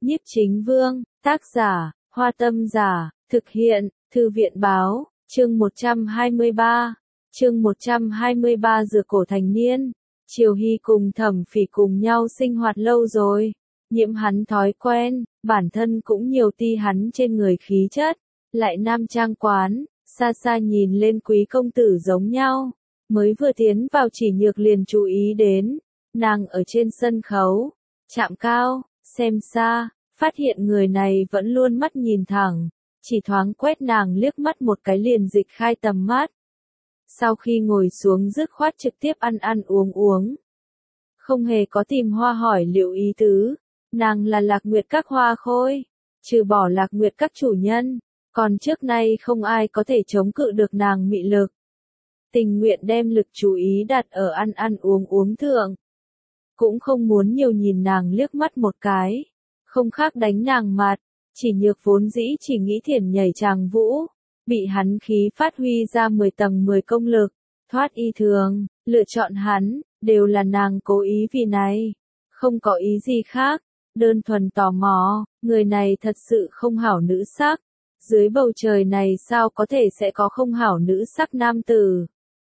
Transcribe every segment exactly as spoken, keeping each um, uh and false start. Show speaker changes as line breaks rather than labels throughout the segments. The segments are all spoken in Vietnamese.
Nhiếp Chính Vương, tác giả, Hoa Tâm Giả, thực hiện, Thư viện Báo, chương một trăm hai mươi ba. Chương một trăm hai mươi ba Dược cổ thành niên. Triều Hy cùng Thẩm Phỉ cùng nhau sinh hoạt lâu rồi, nhiễm hắn thói quen, bản thân cũng nhiều ti hắn trên người khí chất, lại nam trang quán, xa xa nhìn lên quý công tử giống nhau. Mới vừa tiến vào Chỉ Nhược liền chú ý đến, nàng ở trên sân khấu, chạm cao, xem xa, phát hiện người này vẫn luôn mắt nhìn thẳng, chỉ thoáng quét nàng liếc mắt một cái liền dịch khai tầm mắt. Sau khi ngồi xuống dứt khoát trực tiếp ăn ăn uống uống. Không hề có tìm Hoa hỏi liệu ý tứ, nàng là Lạc Nguyệt các hoa khôi, trừ bỏ Lạc Nguyệt các chủ nhân, còn trước nay không ai có thể chống cự được nàng mị lực. Tình nguyện đem lực chú ý đặt ở ăn ăn uống uống thượng. Cũng không muốn nhiều nhìn nàng liếc mắt một cái, không khác đánh nàng mặt, Chỉ Nhược vốn dĩ chỉ nghĩ thiểm nhảy tràng vũ, bị hắn khí phát huy ra mười tầng mười công lực, thoát y thường, lựa chọn hắn, đều là nàng cố ý vì này, không có ý gì khác, đơn thuần tò mò, người này thật sự không hảo nữ sắc, dưới bầu trời này sao có thể sẽ có không hảo nữ sắc nam tử.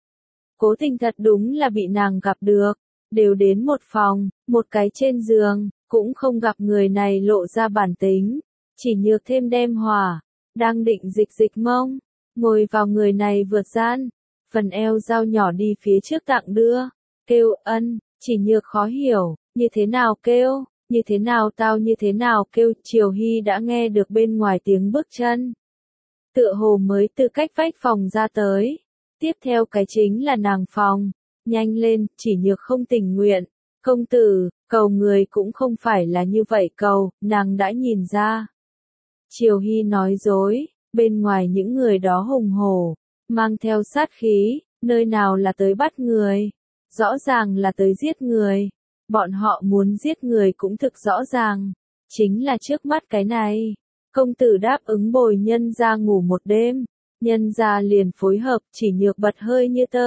Cố Tình thật đúng là bị nàng gặp được, đều đến một phòng, một cái trên giường, cũng không gặp người này lộ ra bản tính, Chỉ Nhược thêm đem hỏa, đang định dịch dịch mông, ngồi vào người này vượt gian, phần eo dao nhỏ đi phía trước tặng đưa, kêu ân, Chỉ Nhược khó hiểu, như thế nào kêu, như thế nào tao như thế nào kêu. Triều Hy đã nghe được bên ngoài tiếng bước chân, tựa hồ mới từ cách vách phòng ra tới, tiếp theo cái chính là nàng phòng, nhanh lên. Chỉ Nhược không tình nguyện, công tử, cầu người cũng không phải là như vậy cầu, nàng đã nhìn ra. Triều Hy nói dối, bên ngoài những người đó hùng hổ, mang theo sát khí, nơi nào là tới bắt người, rõ ràng là tới giết người, bọn họ muốn giết người cũng thực rõ ràng, chính là trước mắt cái này. Công tử đáp ứng bồi nhân ra ngủ một đêm, nhân ra liền phối hợp. Chỉ Nhược bật hơi như tơ,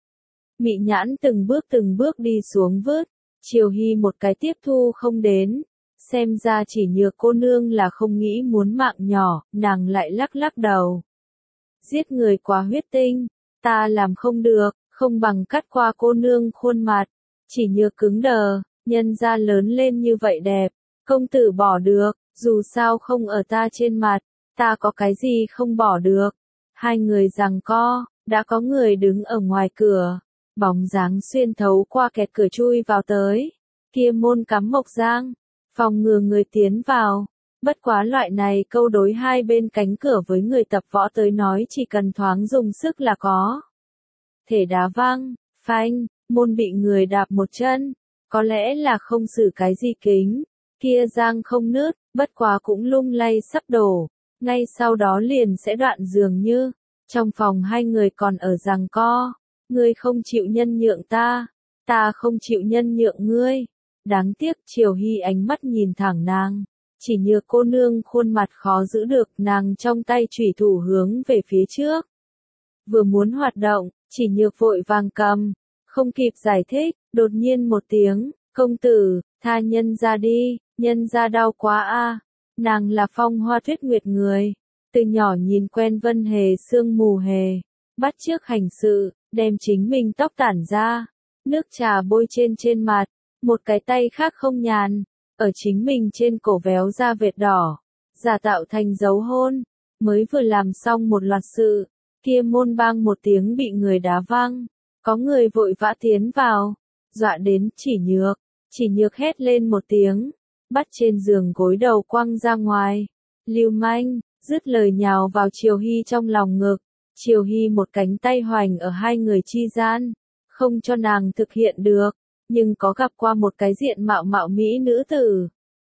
mị nhãn từng bước từng bước đi xuống vớt, Triều Hy một cái tiếp thu không đến, xem ra Chỉ Nhược cô nương là không nghĩ muốn mạng nhỏ, nàng lại lắc lắc đầu. Giết người quá huyết tinh, ta làm không được, không bằng cắt qua cô nương khuôn mặt. Chỉ Nhược cứng đờ, nhân ra lớn lên như vậy đẹp, công tử bỏ được, dù sao không ở ta trên mặt, ta có cái gì không bỏ được. Hai người giằng co, đã có người đứng ở ngoài cửa, bóng dáng xuyên thấu qua kẹt cửa chui vào tới, kia môn cắm mộc giang, phòng ngừa người tiến vào. Bất quá loại này câu đối hai bên cánh cửa với người tập võ tới nói chỉ cần thoáng dùng sức là có thể đá văng, phanh, môn bị người đạp một chân, có lẽ là không xử cái gì kính, kia giang không nứt, bất quá cũng lung lay sắp đổ, ngay sau đó liền sẽ đoạn dường như. Trong phòng hai người còn ở giằng co, ngươi không chịu nhân nhượng ta, ta không chịu nhân nhượng ngươi. Đáng tiếc. Triều Hy ánh mắt nhìn thẳng nàng, Chỉ Nhược cô nương khuôn mặt khó giữ được, nàng trong tay chủy thủ hướng về phía trước, vừa muốn hoạt động, Chỉ Nhược vội vàng cầm, không kịp giải thích, đột nhiên một tiếng, công tử, tha nhân ra đi, nhân ra đau quá a. Nàng là Phong Hoa Tuyết Nguyệt người, từ nhỏ nhìn quen Vân Hề sương mù hề, bắt chước hành sự, đem chính mình tóc tản ra, nước trà bôi trên trên mặt, một cái tay khác không nhàn, ở chính mình trên cổ véo ra vệt đỏ, giả tạo thành dấu hôn, mới vừa làm xong một loạt sự, kia môn bang một tiếng bị người đá văng, có người vội vã tiến vào, dọa đến Chỉ Nhược, Chỉ Nhược hét lên một tiếng, bắt trên giường gối đầu quăng ra ngoài, lưu manh, dứt lời nhào vào Triều Hy trong lòng ngực, Triều Hy một cánh tay hoành ở hai người chi gian, không cho nàng thực hiện được, nhưng có gặp qua một cái diện mạo mạo mỹ nữ tử.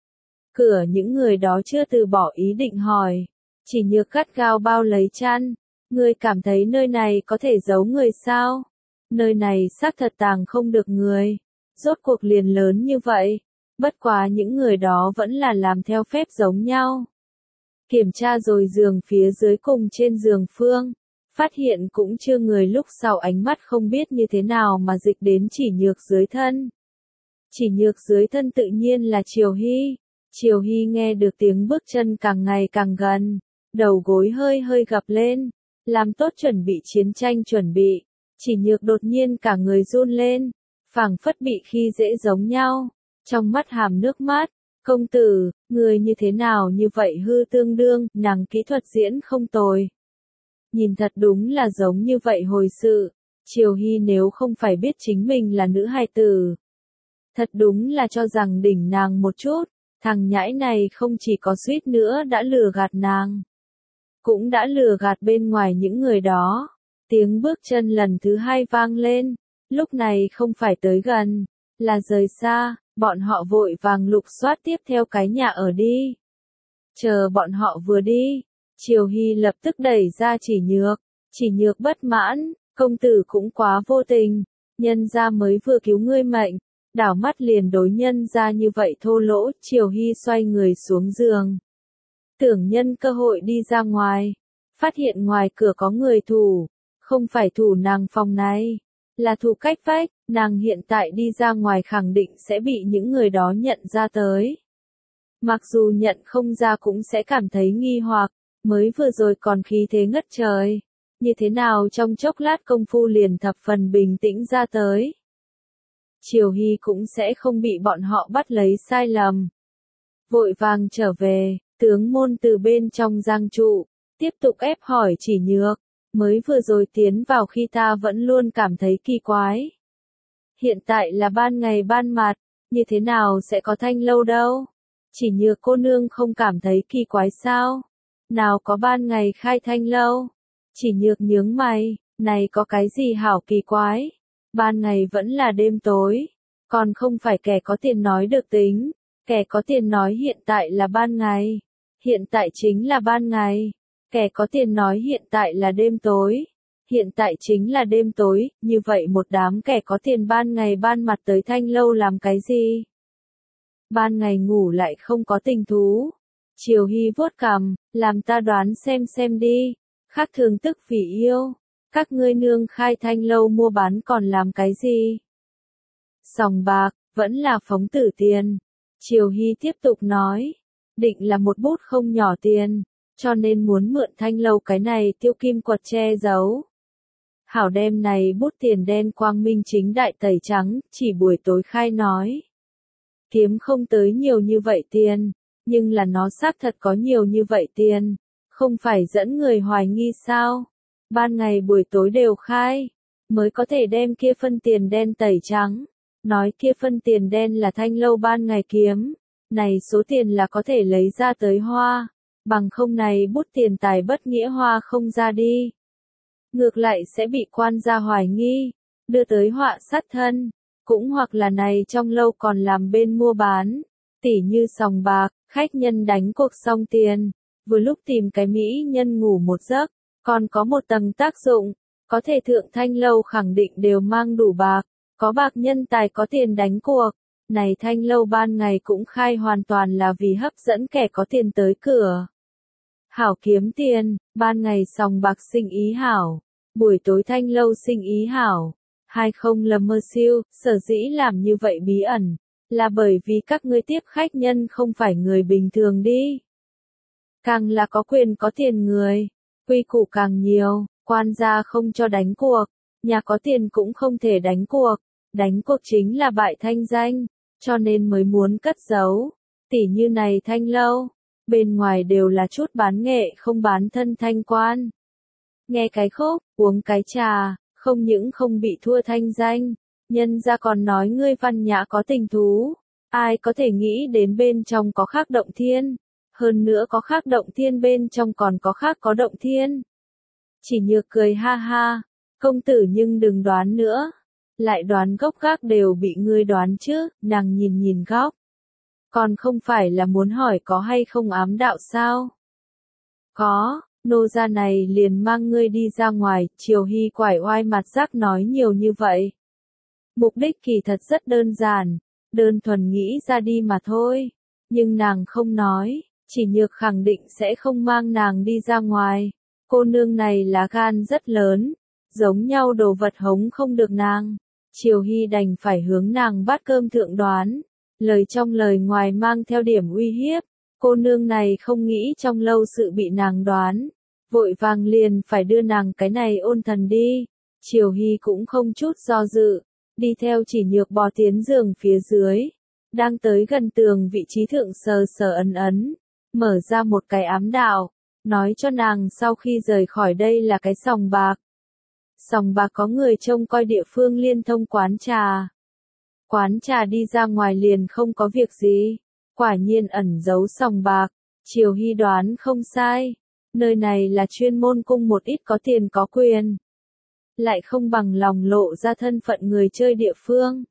Cửa những người đó chưa từ bỏ ý định hỏi, Chỉ Nhược gắt gao bao lấy chăn, ngươi cảm thấy nơi này có thể giấu người sao? Nơi này xác thật tàng không được người, rốt cuộc liền lớn như vậy, bất quá những người đó vẫn là làm theo phép giống nhau. Kiểm tra rồi giường phía dưới cùng trên giường phương, phát hiện cũng chưa người, lúc sau ánh mắt không biết như thế nào mà dịch đến Chỉ Nhược dưới thân. Chỉ Nhược dưới thân tự nhiên là Triều Hy, Triều Hy nghe được tiếng bước chân càng ngày càng gần, đầu gối hơi hơi gập lên, làm tốt chuẩn bị chiến tranh chuẩn bị, chỉ nhược đột nhiên cả người run lên, phảng phất bị khi dễ giống nhau, trong mắt hàm nước mắt, công tử, người như thế nào như vậy hư tương đương, nàng kỹ thuật diễn không tồi. Nhìn thật đúng là giống như vậy hồi sự, Triều Hy nếu không phải biết chính mình là nữ hài tử. Thật đúng là cho rằng đỉnh nàng một chút, thằng nhãi này không chỉ có suýt nữa đã lừa gạt nàng, cũng đã lừa gạt bên ngoài những người đó. Tiếng bước chân lần thứ hai vang lên, lúc này không phải tới gần, là rời xa, bọn họ vội vàng lục soát tiếp theo cái nhà ở đi. Chờ bọn họ vừa đi, Triều Hy lập tức đẩy ra Chỉ Nhược, Chỉ Nhược bất mãn, công tử cũng quá vô tình, nhân gia mới vừa cứu ngươi mệnh, đảo mắt liền đối nhân gia như vậy thô lỗ. Triều Hy xoay người xuống giường, tưởng nhân cơ hội đi ra ngoài, phát hiện ngoài cửa có người thủ, không phải thủ nàng phòng này, là thủ cách vách, nàng hiện tại đi ra ngoài khẳng định sẽ bị những người đó nhận ra tới. Mặc dù nhận không ra cũng sẽ cảm thấy nghi hoặc, mới vừa rồi còn khí thế ngất trời, như thế nào trong chốc lát công phu liền thập phần bình tĩnh ra tới. Triều Hy cũng sẽ không bị bọn họ bắt lấy sai lầm. Vội vàng trở về, tướng môn từ bên trong giang trụ, tiếp tục ép hỏi Chỉ Nhược, mới vừa rồi tiến vào khi ta vẫn luôn cảm thấy kỳ quái. Hiện tại là ban ngày ban mặt, như thế nào sẽ có thanh lâu đâu? Chỉ Nhược cô nương không cảm thấy kỳ quái sao? Nào có ban ngày khai thanh lâu? Chỉ Nhược nhướng mày, này có cái gì hảo kỳ quái? Ban ngày vẫn là đêm tối, còn không phải kẻ có tiền nói được tính, kẻ có tiền nói hiện tại là ban ngày, hiện tại chính là ban ngày, kẻ có tiền nói hiện tại là đêm tối, hiện tại chính là đêm tối, như vậy một đám kẻ có tiền ban ngày ban mặt tới thanh lâu làm cái gì? Ban ngày ngủ lại không có tình thú. Triều Hy vuốt cằm, làm ta đoán xem xem đi, khác thường tức vì yêu. Các ngươi nương khai thanh lâu mua bán còn làm cái gì? Sòng bạc, vẫn là phóng tử tiền. Triều Hy tiếp tục nói, định là một bút không nhỏ tiền, cho nên muốn mượn thanh lâu cái này tiêu kim quật che giấu. Hảo đem này bút tiền đen quang minh chính đại tẩy trắng, chỉ buổi tối khai nói. Kiếm không tới nhiều như vậy tiền, nhưng là nó xác thật có nhiều như vậy tiền, không phải dẫn người hoài nghi sao? Ban ngày buổi tối đều khai, mới có thể đem kia phân tiền đen tẩy trắng. Nói kia phân tiền đen là thanh lâu ban ngày kiếm, này số tiền là có thể lấy ra tới hoa, bằng không này bút tiền tài bất nghĩa hoa không ra đi. Ngược lại sẽ bị quan gia hoài nghi, đưa tới họa sát thân, cũng hoặc là này trong lâu còn làm bên mua bán, tỉ như sòng bạc, khách nhân đánh cuộc xong tiền, vừa lúc tìm cái mỹ nhân ngủ một giấc. Còn có một tầng tác dụng, có thể thượng thanh lâu khẳng định đều mang đủ bạc, có bạc nhân tài có tiền đánh cuộc, này thanh lâu ban ngày cũng khai hoàn toàn là vì hấp dẫn kẻ có tiền tới cửa. Hảo kiếm tiền, ban ngày sòng bạc sinh ý hảo, buổi tối thanh lâu sinh ý hảo, hai không lầm mơ siêu, sở dĩ làm như vậy bí ẩn, là bởi vì các ngươi tiếp khách nhân không phải người bình thường đi. Càng là có quyền có tiền người, quy củ càng nhiều, quan gia không cho đánh cuộc, nhà có tiền cũng không thể đánh cuộc, đánh cuộc chính là bại thanh danh, cho nên mới muốn cất giấu, tỉ như này thanh lâu, bên ngoài đều là chút bán nghệ không bán thân thanh quan. Nghe cái khúc, uống cái trà, không những không bị thua thanh danh, nhân ra còn nói ngươi văn nhã có tình thú, ai có thể nghĩ đến bên trong có khác động thiên. Hơn nữa có khác động thiên bên trong còn có khác có động thiên. Chỉ Nhược cười ha ha, công tử nhưng đừng đoán nữa, lại đoán gốc gác đều bị ngươi đoán chứ, nàng nhìn nhìn góc. Còn không phải là muốn hỏi có hay không ám đạo sao? Có, nô gia này liền mang ngươi đi ra ngoài. Triều Hy quải oai mặt rác nói nhiều như vậy. Mục đích kỳ thật rất đơn giản, đơn thuần nghĩ ra đi mà thôi, nhưng nàng không nói. Chỉ Nhược khẳng định sẽ không mang nàng đi ra ngoài. Cô nương này lá gan rất lớn, giống nhau đồ vật hống không được nàng. Triều Hy đành phải hướng nàng bát cơm thượng đoán, lời trong lời ngoài mang theo điểm uy hiếp. Cô nương này không nghĩ trong lâu sự bị nàng đoán, vội vàng liền phải đưa nàng cái này ôn thần đi. Triều Hy cũng không chút do dự, đi theo Chỉ Nhược bò tiến giường phía dưới, đang tới gần tường vị trí thượng sờ sờ ấn ấn, mở ra một cái ám đạo, nói cho nàng sau khi rời khỏi đây là cái sòng bạc. Sòng bạc có người trông coi địa phương liên thông quán trà. Quán trà đi ra ngoài liền không có việc gì, quả nhiên ẩn giấu sòng bạc. Triều Hy đoán không sai, nơi này là chuyên môn cung một ít có tiền có quyền, lại không bằng lòng lộ ra thân phận người chơi địa phương.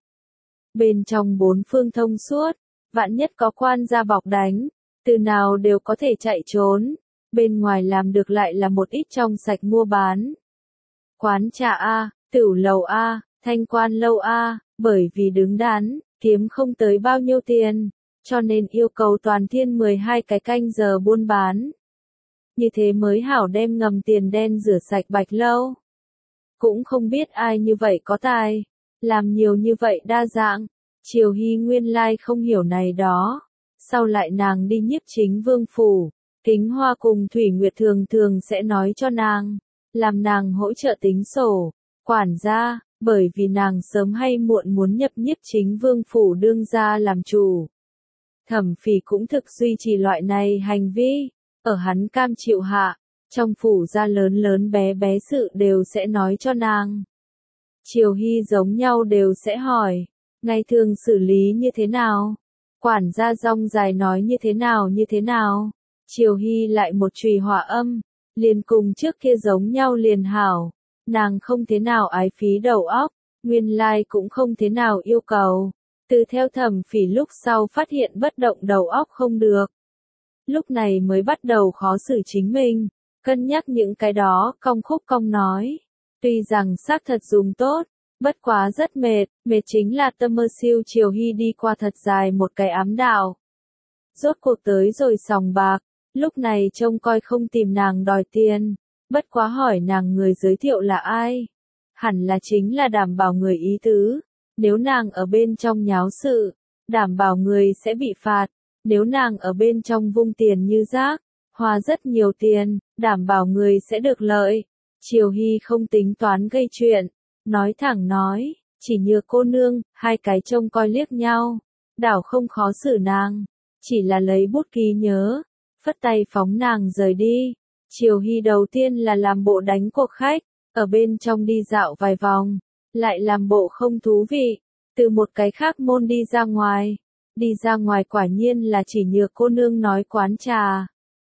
Bên trong bốn phương thông suốt, vạn nhất có quan gia bọc đánh, từ nào đều có thể chạy trốn, bên ngoài làm được lại là một ít trong sạch mua bán. Quán trà A, tửu lầu A, thanh quan lâu A, bởi vì đứng đắn, kiếm không tới bao nhiêu tiền, cho nên yêu cầu toàn thiên mười hai cái canh giờ buôn bán. Như thế mới hảo đem ngầm tiền đen rửa sạch bạch lâu. Cũng không biết ai như vậy có tài, làm nhiều như vậy đa dạng. Triều Hy nguyên lai không hiểu này đó. Sau lại nàng đi nhiếp chính vương phủ, Kính Hoa cùng Thủy Nguyệt thường thường sẽ nói cho nàng, làm nàng hỗ trợ tính sổ, quản gia, bởi vì nàng sớm hay muộn muốn nhập nhiếp chính vương phủ đương gia làm chủ. Thẩm Phỉ cũng thực duy trì loại này hành vi, ở hắn cam chịu hạ, trong phủ gia lớn lớn bé bé sự đều sẽ nói cho nàng. Triều Hy giống nhau đều sẽ hỏi, ngày thường xử lý như thế nào? Quản gia rong dài nói như thế nào như thế nào? Triều Hy lại một chùy hỏa âm, liền cùng trước kia giống nhau liền hảo. Nàng không thế nào ái phí đầu óc, nguyên lai cũng không thế nào yêu cầu. Từ theo Thẩm Phỉ lúc sau phát hiện bất động đầu óc không được. Lúc này mới bắt đầu khó xử chính mình, cân nhắc những cái đó, cong khúc cong nói. Tuy rằng xác thật dùng tốt, bất quá rất mệt, mệt chính là tâm mơ siêu. Triều Hy đi qua thật dài một cái ám đạo. Rốt cuộc tới rồi sòng bạc, lúc này trông coi không tìm nàng đòi tiền, bất quá hỏi nàng người giới thiệu là ai. Hẳn là chính là đảm bảo người ý tứ, nếu nàng ở bên trong nháo sự, đảm bảo người sẽ bị phạt, nếu nàng ở bên trong vung tiền như rác, hoa rất nhiều tiền, đảm bảo người sẽ được lợi. Triều Hy không tính toán gây chuyện, nói thẳng nói, Chỉ Nhược cô nương, hai cái trông coi liếc nhau, đảo không khó xử nàng, chỉ là lấy bút ký nhớ, phất tay phóng nàng rời đi. Triều Hy đầu tiên là làm bộ đánh cuộc khách, ở bên trong đi dạo vài vòng, lại làm bộ không thú vị, từ một cái khác môn đi ra ngoài. Đi ra ngoài quả nhiên là Chỉ Nhược cô nương nói quán trà.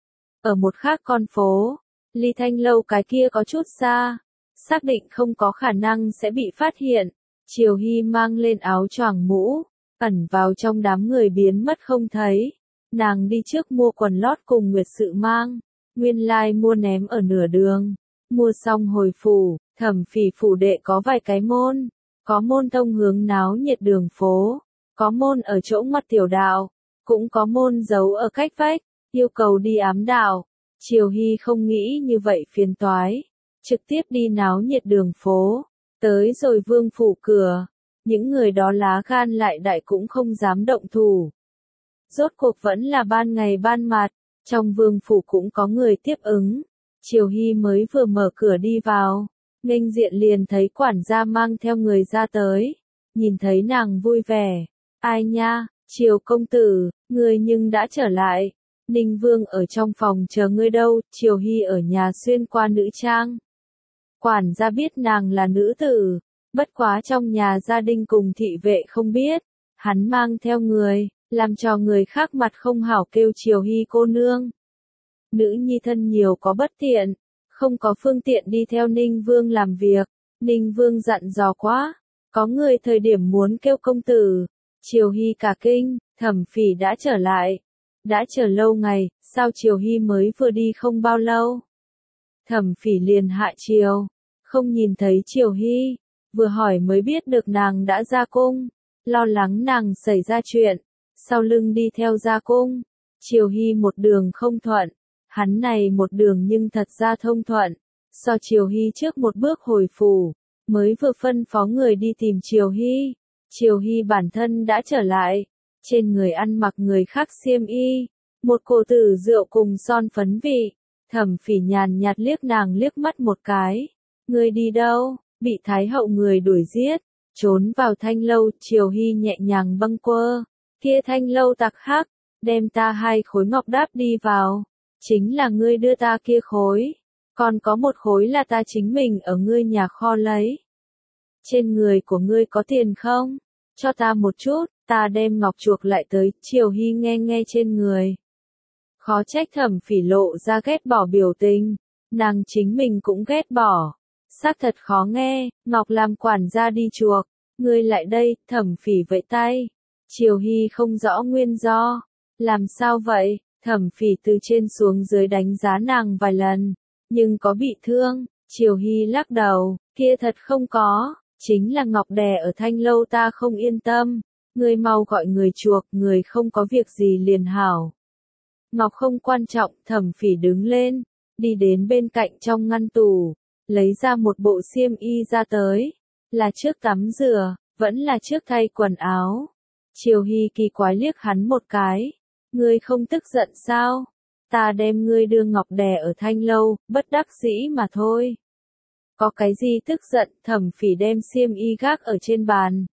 Ở một khác con phố, ly thanh lâu cái kia có chút xa, xác định không có khả năng sẽ bị phát hiện. Triều Hy mang lên áo choàng mũ, ẩn vào trong đám người biến mất không thấy. Nàng đi trước mua quần lót cùng Nguyệt Sự mang, nguyên lai mua ném ở nửa đường. Mua xong hồi phủ, Thẩm Phỉ phủ đệ có vài cái môn, có môn thông hướng náo nhiệt đường phố, có môn ở chỗ ngoặt tiểu đạo, cũng có môn giấu ở cách vách, yêu cầu đi ám đạo. Triều Hy không nghĩ như vậy phiền toái, trực tiếp đi náo nhiệt đường phố, tới rồi vương phủ cửa, những người đó lá gan lại đại cũng không dám động thủ. Rốt cuộc vẫn là ban ngày ban mặt, trong vương phủ cũng có người tiếp ứng. Triều Hy mới vừa mở cửa đi vào, nghênh diện liền thấy quản gia mang theo người ra tới, nhìn thấy nàng vui vẻ. Ai nha, Triều công tử, ngươi nhưng đã trở lại. Ninh Vương ở trong phòng chờ ngươi đâu. Triều Hy ở nhà xuyên qua nữ trang. Quản gia biết nàng là nữ tử, bất quá trong nhà gia đình cùng thị vệ không biết, hắn mang theo người, làm cho người khác mặt không hảo kêu Triều Hy cô nương. Nữ nhi thân nhiều có bất tiện, không có phương tiện đi theo Ninh Vương làm việc. Ninh Vương dặn dò quá, có người thời điểm muốn kêu công tử. Triều Hy cả kinh, Thẩm Phỉ đã trở lại. Đã chờ lâu ngày, sao Triều Hy mới vừa đi không bao lâu? Thẩm Phỉ liền hạ triều, không nhìn thấy Triều Hy, vừa hỏi mới biết được nàng đã ra cung, lo lắng nàng xảy ra chuyện, sau lưng đi theo ra cung. Triều Hy một đường không thuận, hắn này một đường nhưng thật ra thông thuận, so Triều Hy trước một bước hồi phủ, mới vừa phân phó người đi tìm Triều Hy. Triều Hy bản thân đã trở lại, trên người ăn mặc người khác xiêm y, một cổ tử rượu cùng son phấn vị. Thẩm Phỉ nhàn nhạt liếc nàng liếc mắt một cái. Ngươi đi đâu? Bị Thái hậu người đuổi giết, trốn vào thanh lâu. Triều Hy nhẹ nhàng bâng quơ. Kia thanh lâu tặc hắc, đem ta hai khối ngọc đáp đi vào. Chính là ngươi đưa ta kia khối. Còn có một khối là ta chính mình ở ngươi nhà kho lấy. Trên người của ngươi có tiền không? Cho ta một chút, ta đem ngọc chuộc lại tới. Triều Hy nghe nghe trên người. Khó trách Thẩm Phỉ lộ ra ghét bỏ biểu tình. Nàng chính mình cũng ghét bỏ. Xác thật khó nghe, Ngọc làm quản gia đi chuộc. Ngươi lại đây, Thẩm Phỉ vẫy tay. Triều Hy không rõ nguyên do. Làm sao vậy? Thẩm Phỉ từ trên xuống dưới đánh giá nàng vài lần. Nhưng có bị thương? Triều Hy lắc đầu, kia thật không có. Chính là Ngọc đè ở thanh lâu ta không yên tâm. Ngươi mau gọi người chuộc, người không có việc gì liền hảo. Ngọc không quan trọng. Thẩm Phỉ đứng lên, đi đến bên cạnh trong ngăn tủ, lấy ra một bộ xiêm y ra tới. Là trước tắm rửa, vẫn là trước thay quần áo. Triều Hy kỳ quái liếc hắn một cái. Ngươi không tức giận sao? Ta đem ngươi đưa Ngọc đè ở thanh lâu, bất đắc dĩ mà thôi. Có cái gì tức giận? Thẩm Phỉ đem xiêm y gác ở trên bàn.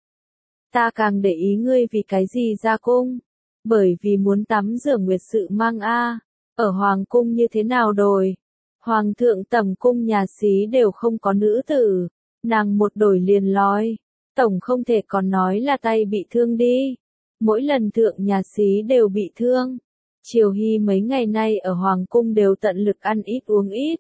Ta càng để ý ngươi vì cái gì ra cung? Bởi vì muốn tắm rửa nguyệt sự mang a. Ở hoàng cung như thế nào rồi? Hoàng thượng tầm cung nhà xí đều không có nữ tử. Nàng một đổi liền lói. Tổng không thể còn nói là tay bị thương đi. Mỗi lần thượng nhà xí đều bị thương. Triều Hy mấy ngày nay ở hoàng cung đều tận lực ăn ít uống ít.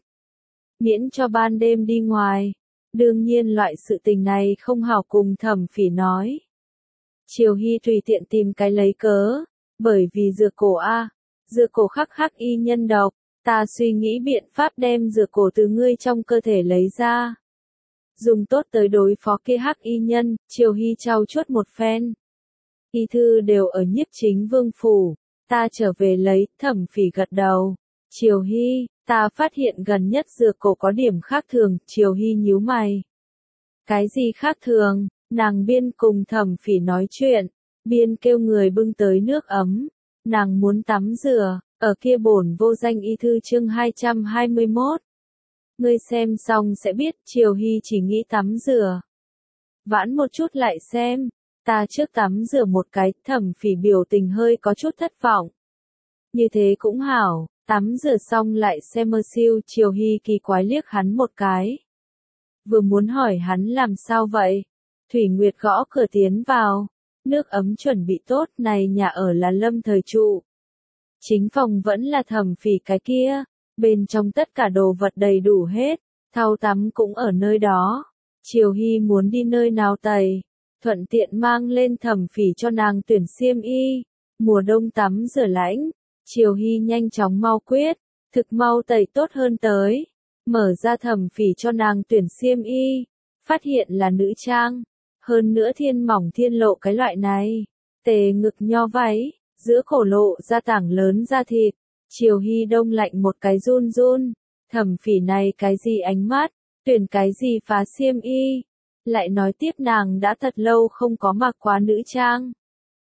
Miễn cho ban đêm đi ngoài. Đương nhiên loại sự tình này không hảo cùng Thẩm Phỉ nói. Triều Hy tùy tiện tìm cái lấy cớ. Bởi vì dược cổ a, dược cổ khắc hắc y nhân độc. Ta suy nghĩ biện pháp đem dược cổ từ ngươi trong cơ thể lấy ra. Dùng tốt tới đối phó kia hắc y nhân. Triều Hy trao chuốt một phen. Y thư đều ở Nhiếp Chính Vương phủ. Ta trở về lấy. Thẩm Phỉ gật đầu. Triều Hy, ta phát hiện gần nhất dược cổ có điểm khác thường. Triều Hy nhíu mày. Cái gì khác thường? Nàng biên cùng Thẩm Phỉ nói chuyện, biên kêu người bưng tới nước ấm. Nàng muốn tắm rửa. Ở kia bổn vô danh y thư chương hai trăm hai mươi mốt. Ngươi xem xong sẽ biết. Triều Hy chỉ nghĩ tắm rửa. Vãn một chút lại xem. Ta trước tắm rửa một cái. Thẩm Phỉ biểu tình hơi có chút thất vọng. Như thế cũng hảo. Tắm rửa xong lại xem mơ siêu. Triều Hy kỳ quái liếc hắn một cái. Vừa muốn hỏi hắn làm sao vậy. Thủy Nguyệt gõ cửa tiến vào. Nước ấm chuẩn bị tốt. Này nhà ở là lâm thời trụ. Chính phòng vẫn là Thẩm Phỉ cái kia. Bên trong tất cả đồ vật đầy đủ hết. Thau tắm cũng ở nơi đó. Triều Hy muốn đi nơi nào tẩy. Thuận tiện mang lên Thẩm Phỉ cho nàng tuyển xiêm y. Mùa đông tắm rửa lãnh. Triều Hy nhanh chóng mau quyết. Thực mau tẩy tốt hơn tới. Mở ra Thẩm Phỉ cho nàng tuyển xiêm y. Phát hiện là nữ trang. Hơn nữa thiên mỏng thiên lộ cái loại này. Tề ngực nho váy. Giữa cổ lộ ra tảng lớn da thịt. Triều Hy đông lạnh một cái run run. Thẩm Phỉ này cái gì ánh mắt. Tuyển cái gì phá xiêm y. Lại nói tiếp nàng đã thật lâu không có mặc quá nữ trang.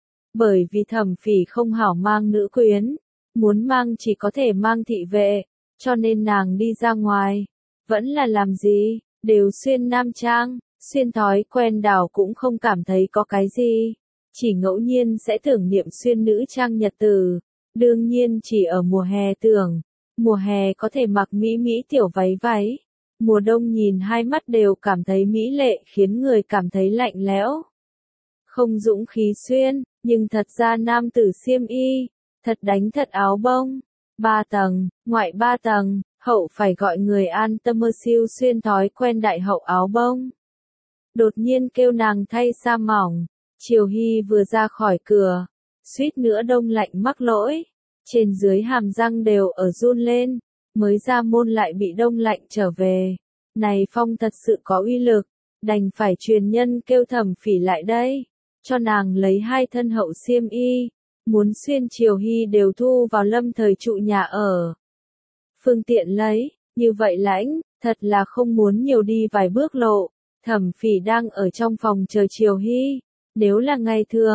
Bởi vì Thẩm Phỉ không hảo mang nữ quyến. Muốn mang chỉ có thể mang thị vệ. Cho nên nàng đi ra ngoài. Vẫn là làm gì. Đều xuyên nam trang. Xuyên thói quen đảo cũng không cảm thấy có cái gì. Chỉ ngẫu nhiên sẽ tưởng niệm xuyên nữ trang nhật tử. Đương nhiên chỉ ở mùa hè tưởng. Mùa hè có thể mặc mỹ mỹ tiểu váy váy. Mùa đông nhìn hai mắt đều cảm thấy mỹ lệ khiến người cảm thấy lạnh lẽo. Không dũng khí xuyên, nhưng thật ra nam tử xiêm y. Thật đánh thật áo bông. Ba tầng, ngoại ba tầng, hậu phải gọi người an tâm mơ siêu xuyên thói quen đại hậu áo bông. Đột nhiên kêu nàng thay sa mỏng. Triều Hy vừa ra khỏi cửa. Suýt nữa đông lạnh mắc lỗi. Trên dưới hàm răng đều ở run lên. Mới ra môn lại bị đông lạnh trở về. Này phong thật sự có uy lực. Đành phải truyền nhân kêu Thẩm Phỉ lại đây. Cho nàng lấy hai thân hậu xiêm y. Muốn xuyên. Triều Hy đều thu vào lâm thời trụ nhà ở. Phương tiện lấy. Như vậy lãnh. Thật là không muốn nhiều đi vài bước lộ. Thẩm Phỉ đang ở trong phòng chờ Triều Hy. Nếu là ngày thường,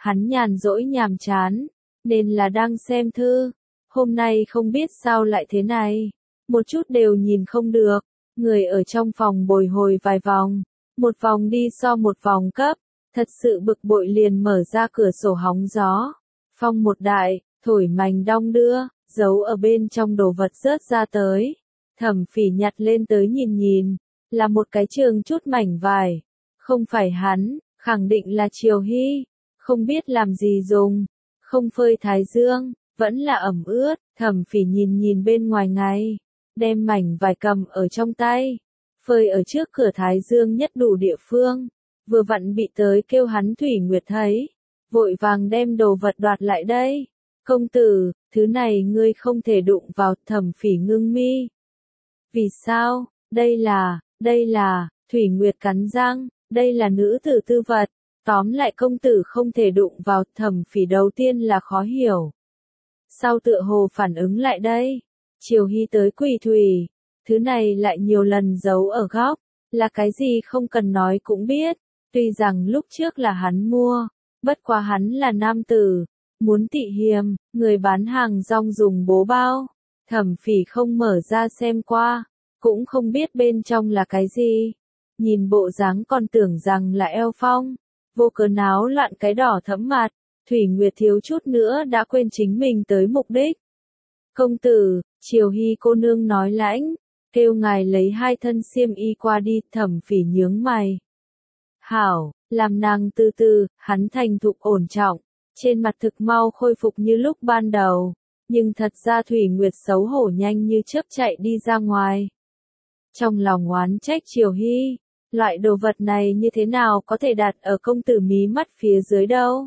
Hắn nhàn rỗi nhàm chán, nên là đang xem thư. Hôm nay không biết sao lại thế này, một chút đều nhìn không được. Người ở trong phòng bồi hồi vài vòng, một vòng đi so một vòng cấp, thật sự bực bội liền mở ra cửa sổ hóng gió. Phong một đại, thổi mảnh đong đưa, giấu ở bên trong đồ vật rớt ra tới. Thẩm Phỉ nhặt lên tới nhìn nhìn, là một cái trường chút mảnh vải. Không phải hắn, khẳng định là Triều Hy, không biết làm gì dùng, không phơi thái dương, vẫn là ẩm ướt. Thẩm Phỉ nhìn nhìn bên ngoài ngay, đem mảnh vải cầm ở trong tay, phơi ở trước cửa thái dương nhất đủ địa phương, vừa vặn bị tới kêu hắn Thủy Nguyệt thấy, vội vàng đem đồ vật đoạt lại đây. Công tử, thứ này ngươi không thể đụng vào. Thẩm Phỉ ngưng mi. Vì sao? Đây là, đây là, Thủy Nguyệt cắn răng, đây là nữ tử tư vật, tóm lại công tử không thể đụng vào. Thẩm Phỉ đầu tiên là khó hiểu, sau tựa hồ phản ứng lại đây. Triều Hy tới quỳ thủy, thứ này lại nhiều lần giấu ở góc, là cái gì không cần nói cũng biết. Tuy rằng lúc trước là hắn mua, bất quá hắn là nam tử, muốn tị hiềm, người bán hàng rong dùng bố bao. Thẩm Phỉ không mở ra xem qua, cũng không biết bên trong là cái gì. Nhìn bộ dáng còn tưởng rằng là eo phong, vô cớ náo loạn cái đỏ thẫm mặt. Thủy Nguyệt thiếu chút nữa đã quên chính mình tới mục đích. Công tử, Triều Hy cô nương nói lãnh, kêu ngài lấy hai thân xiêm y qua đi. Thẩm Phỉ nhướng mày. Hảo, làm nàng từ từ. Hắn thành thục ổn trọng, trên mặt thực mau khôi phục như lúc ban đầu, nhưng thật ra Thủy Nguyệt xấu hổ nhanh như chớp chạy đi ra ngoài. Trong lòng oán trách Triều Hy, loại đồ vật này như thế nào có thể đặt ở công tử mí mắt phía dưới đâu.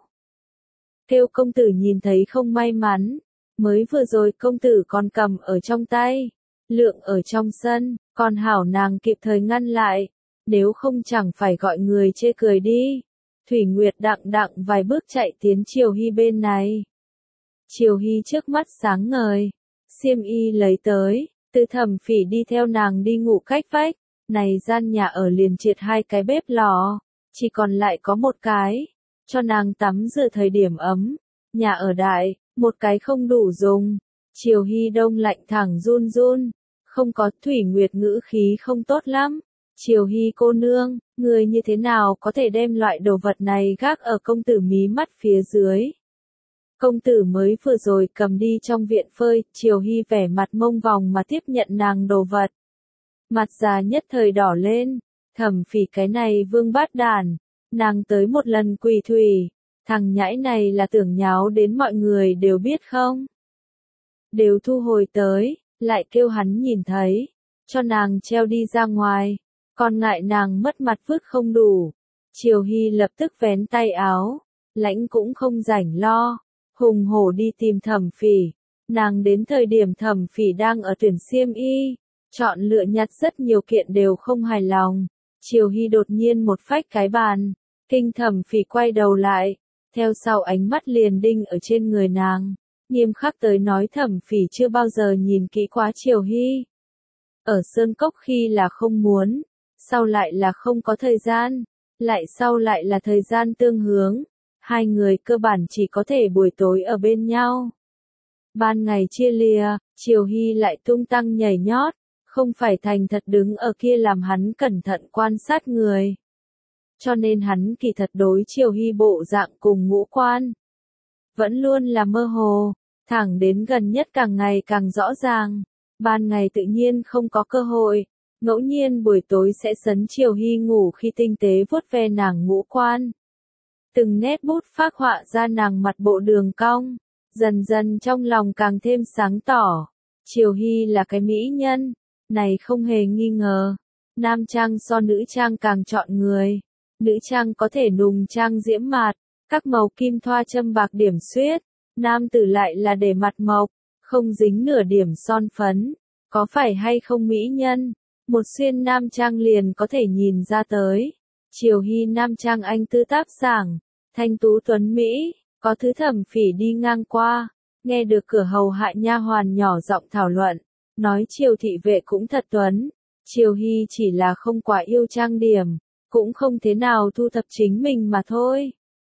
Kêu công tử nhìn thấy không may mắn, mới vừa rồi công tử còn cầm ở trong tay, lượng ở trong sân, còn hảo nàng kịp thời ngăn lại, nếu không chẳng phải gọi người chê cười đi. Thủy Nguyệt đặng đặng vài bước chạy tiến Triều Hy bên này. Triều Hy trước mắt sáng ngời, xiêm y lấy tới, từ Thẩm Phỉ đi theo nàng đi ngủ cách vách, này gian nhà ở liền triệt hai cái bếp lò, chỉ còn lại có một cái, cho nàng tắm rửa thời điểm ấm. Nhà ở đại, một cái không đủ dùng. Triều Hy đông lạnh thẳng run run, không có. Thủy Nguyệt ngữ khí không tốt lắm. Triều Hy cô nương, người như thế nào có thể đem loại đồ vật này gác ở công tử mí mắt phía dưới. Công tử mới vừa rồi cầm đi trong viện phơi. Triều Hy vẻ mặt mông vòng mà tiếp nhận nàng đồ vật. Mặt già nhất thời đỏ lên. Thẩm Phỉ cái này vương bát đàn, nàng tới một lần quỳ thủy, thằng nhãi này là tưởng nháo đến mọi người đều biết không. Đều thu hồi tới, lại kêu hắn nhìn thấy, cho nàng treo đi ra ngoài, còn ngại nàng mất mặt vứt không đủ. Triều Hy lập tức vén tay áo, lãnh cũng không rảnh lo, hùng hổ đi tìm Thẩm Phỉ. Nàng đến thời điểm Thẩm Phỉ đang ở tuyển xiêm y, chọn lựa nhặt rất nhiều kiện đều không hài lòng. Triều Hy đột nhiên một phách cái bàn, kinh Thẩm Phỉ quay đầu lại, theo sau ánh mắt liền đinh ở trên người nàng, nghiêm khắc tới nói Thẩm Phỉ chưa bao giờ nhìn kỹ quá Triều Hy. Ở Sơn Cốc khi là không muốn, sau lại là không có thời gian, lại sau lại là thời gian tương hướng, hai người cơ bản chỉ có thể buổi tối ở bên nhau. Ban ngày chia lìa, Triều Hy lại tung tăng nhảy nhót, không phải thành thật đứng ở kia làm hắn cẩn thận quan sát người. Cho nên hắn kỳ thật đối Triều Hy bộ dạng cùng ngũ quan vẫn luôn là mơ hồ, thẳng đến gần nhất càng ngày càng rõ ràng. Ban ngày tự nhiên không có cơ hội, ngẫu nhiên buổi tối sẽ sấn Triều Hy ngủ khi tinh tế vuốt ve nàng ngũ quan. Từng nét bút phác họa ra nàng mặt bộ đường cong, dần dần trong lòng càng thêm sáng tỏ. Triều Hy là cái mỹ nhân, này không hề nghi ngờ. Nam trang so nữ trang càng chọn người. Nữ trang có thể nùng trang diễm mạt, các màu kim thoa châm bạc điểm xuyết. Nam tử lại là để mặt mộc, không dính nửa điểm son phấn. Có phải hay không mỹ nhân? Một xuyên nam trang liền có thể nhìn ra tới. Triều Hy nam trang anh tư tác sảng, thanh tú tuấn mỹ, có thứ Thẩm Phỉ đi ngang qua, nghe được cửa hầu hạ nha hoàn nhỏ giọng thảo luận, nói Triều thị vệ cũng thật tuấn. Triều Hy chỉ là không quá yêu trang điểm, cũng không thế nào thu thập chính mình mà thôi.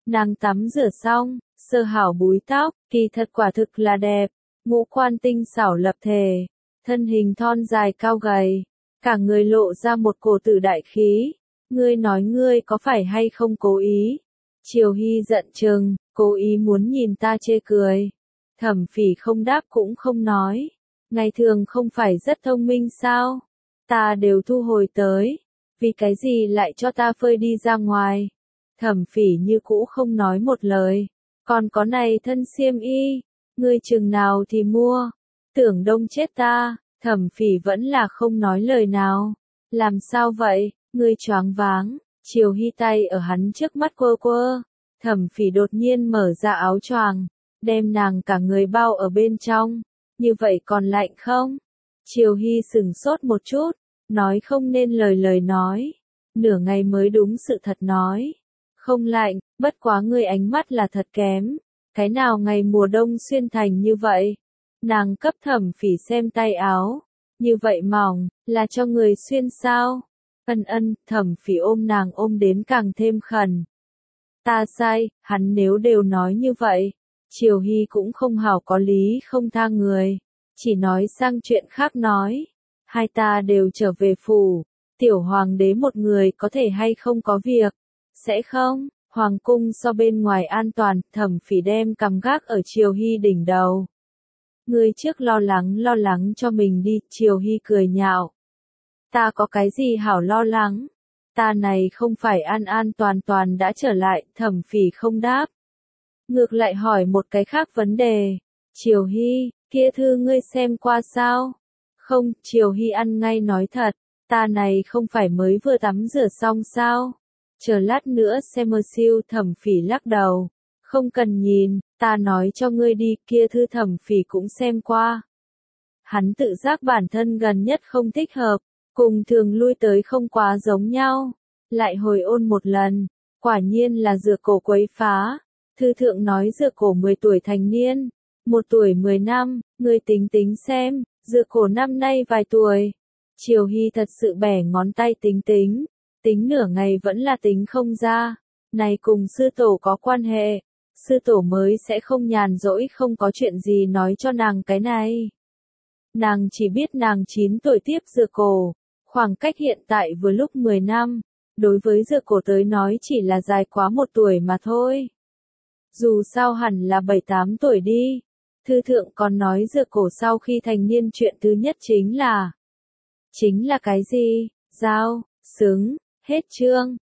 Nàng tắm rửa xong, sơ hảo búi tóc, kỳ thật quả thực là đẹp, ngũ quan tinh xảo lập thể, thân hình thon dài cao gầy, cả người lộ ra một cổ tử đại khí. Ngươi nói ngươi có phải hay không cố ý? Triều Hy giận chừng, cố ý muốn nhìn ta chê cười. Thẩm Phỉ không đáp cũng không nói. Ngày thường không phải rất thông minh sao? Ta đều thu hồi tới. Vì cái gì lại cho ta phơi đi ra ngoài? Thẩm Phỉ như cũ không nói một lời. Còn có này thân xiêm y, ngươi chừng nào thì mua? Tưởng đông chết ta. Thẩm Phỉ vẫn là không nói lời nào. Làm sao vậy? Ngươi choáng váng. Triều Hy tay ở hắn trước mắt quơ quơ. Thẩm Phỉ đột nhiên mở ra áo choàng, đem nàng cả người bao ở bên trong. Như vậy còn lạnh không? Triều Hy sừng sốt một chút, nói không nên lời lời nói. Nửa ngày mới đúng sự thật nói. Không lạnh, bất quá ngươi ánh mắt là thật kém. Cái nào ngày mùa đông xuyên thành như vậy? Nàng cấp Thẩm Phỉ xem tay áo. Như vậy mỏng, là cho người xuyên sao? Ân ân, Thẩm Phỉ ôm nàng ôm đến càng thêm khẩn. Ta sai, hắn nếu đều nói như vậy. Triều Hy cũng không hảo có lý không tha người. Chỉ nói sang chuyện khác nói. Hai ta đều trở về phủ. Tiểu hoàng đế một người có thể hay không có việc? Sẽ không, hoàng cung so bên ngoài an toàn. Thẩm Phỉ đem cằm gác ở Triều Hy đỉnh đầu. Ngươi trước lo lắng lo lắng cho mình đi. Triều Hy cười nhạo. Ta có cái gì hảo lo lắng? Ta này không phải an an toàn toàn đã trở lại. Thẩm Phỉ không đáp. Ngược lại hỏi một cái khác vấn đề. Triều Hy, kia thư ngươi xem qua sao? Không, Triều Hy ăn ngay nói thật. Ta này không phải mới vừa tắm rửa xong sao? Chờ lát nữa xem mơ siêu. Thẩm Phỉ lắc đầu. Không cần nhìn, ta nói cho ngươi đi. Kia thư Thẩm Phỉ cũng xem qua. Hắn tự giác bản thân gần nhất không thích hợp. Cùng thường lui tới không quá giống nhau. Lại hồi ôn một lần. Quả nhiên là dựa cổ quấy phá. Thư thượng nói dựa cổ mười tuổi thành niên. Một tuổi mười năm, ngươi tính tính xem. Dựa cổ năm nay vài tuổi. Triều Hy thật sự bẻ ngón tay tính tính. Tính nửa ngày vẫn là tính không ra. Này cùng sư tổ có quan hệ. Sư tổ mới sẽ không nhàn rỗi không có chuyện gì nói cho nàng cái này. Nàng chỉ biết nàng chín tuổi tiếp dựa cổ. Khoảng cách hiện tại vừa lúc mười năm. Đối với dựa cổ tới nói chỉ là dài quá một tuổi mà thôi. Dù sao hẳn là bảy tám tuổi đi. Thư thượng còn nói dựa cổ sau khi thành niên chuyện thứ nhất chính là. Chính là cái gì? Giao, xứng, hết chương.